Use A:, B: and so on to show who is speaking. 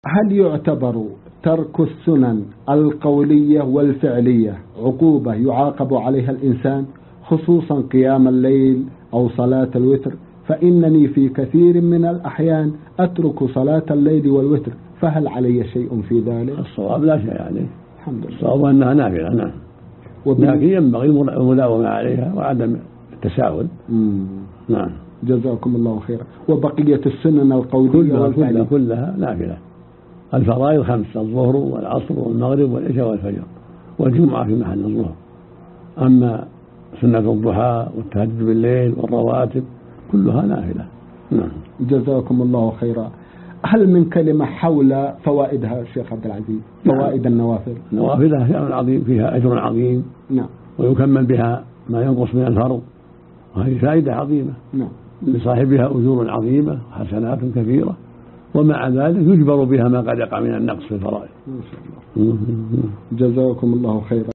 A: هل يعتبر ترك السنن القولية والفعلية عقوبة يعاقب عليها الإنسان، خصوصا قيام الليل أو صلاة الوتر؟ فإنني في كثير من الأحيان أترك صلاة الليل والوتر، فهل علي شيء في ذلك؟
B: الصواب لا شيء عليه،
A: الحمد لله.
B: الصواب أنها نافلة، نعم، لكن ينبغي المداومة عليها وعدم التساهل. نعم،
A: جزاكم الله خيرا. وبقية السنن القولية
B: كلها نافلة. الفرائض 5: الظهر والعصر والمغرب والعشاء والفجر، والجمعة في محل الظهر. أما سنة الضحى والتهجد بالليل والرواتب كلها نافلة. نعم.
A: جزاكم الله خيرا. هل من كلمة حول فوائدها شيخ عبد العزيز؟ فوائد النوافل.
B: النوافل شيء عظيم، فيها أجر عظيم.
A: نعم.
B: ويكمل بها ما ينقص من الفرض، وهذه فائدة عظيمة.
A: نعم.
B: لصاحبها أجور عظيمة وحسنات كثيرة، ومع ذلك يجبر بها ما قد يقع من النقص في الفرائض.
A: ما شاء الله. جزاكم الله خيرا.